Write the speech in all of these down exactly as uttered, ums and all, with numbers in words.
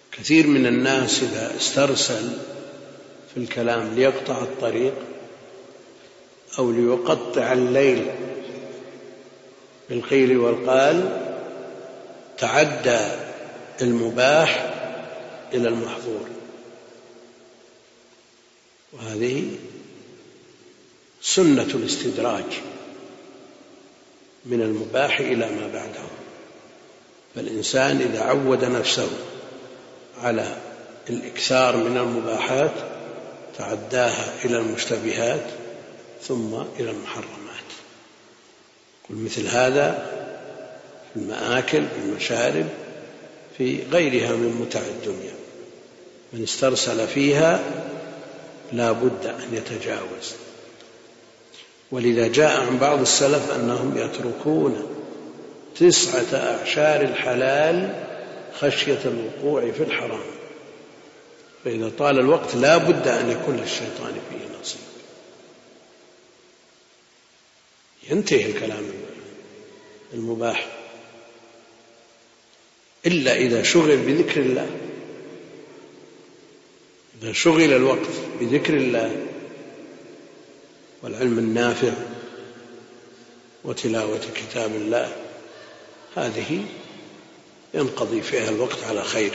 كثير من الناس إذا استرسل في الكلام ليقطع الطريق أو ليقطع الليل بالقيل والقال تعدى المباح إلى المحظور، وهذه سنة الاستدراج من المباح إلى ما بعده. فالإنسان إذا عود نفسه على الإكثار من المباحات تعداها إلى المشتبهات ثم إلى المحرمات. قل مثل هذا في المآكل، في المشارب، في غيرها من متع الدنيا، من استرسل فيها لا بد أن يتجاوز. ولذا جاء عن بعض السلف أنهم يتركون تسعة أعشار الحلال خشية الوقوع في الحرام، فإذا طال الوقت لا بد أن يكون للشيطان فيه نصيب. ينتهي الكلام المباح إلا إذا شغل بذكر الله. إذا شغل الوقت بذكر الله والعلم النافع وتلاوة كتاب الله، هذه ينقضي فيها الوقت على خير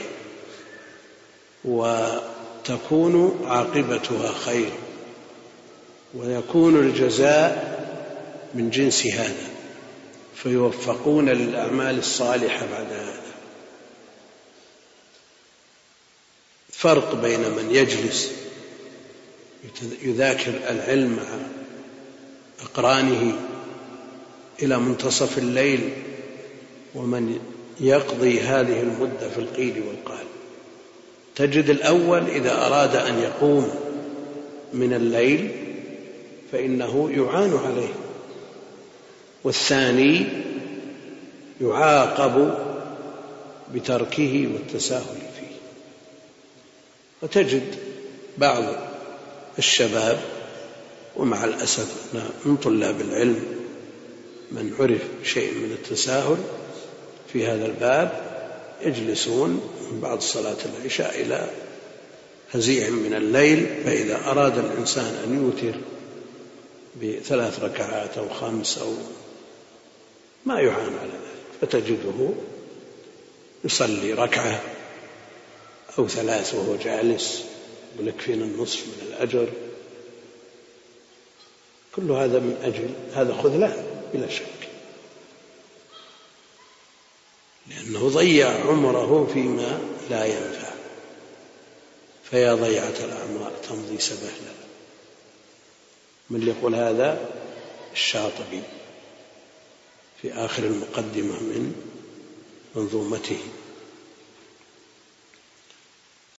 وتكون عاقبتها خير ويكون الجزاء من جنس هذا، فيوفقون للأعمال الصالحة بعد هذا. فرق بين من يجلس يذاكر العلم مع أقرانه إلى منتصف الليل ومن يقضي هذه المدة في القيل والقال. تجد الأول إذا أراد أن يقوم من الليل فإنه يعان عليه، والثاني يعاقب بتركه والتساهل فيه. وتجد بعض الشباب، ومع الأسف من طلاب العلم من عرف شيء من التساهل في هذا الباب، يجلسون من بعد صلاة العشاء إلى هزيع من الليل، فإذا أراد الإنسان أن يوتر بثلاث ركعات أو خمس أو ما يعان على ذلك، فتجده يصلي ركعة أو ثلاث وهو جالس ولكفينا النصف من الأجر. كل هذا من أجل هذا خذلان بلا شك، لأنه ضيع عمره فيما لا ينفع. فيا ضيعة الأعمار تمضي سبهلا. من يقول هذا؟ الشاطبي في آخر المقدمة من منظومته.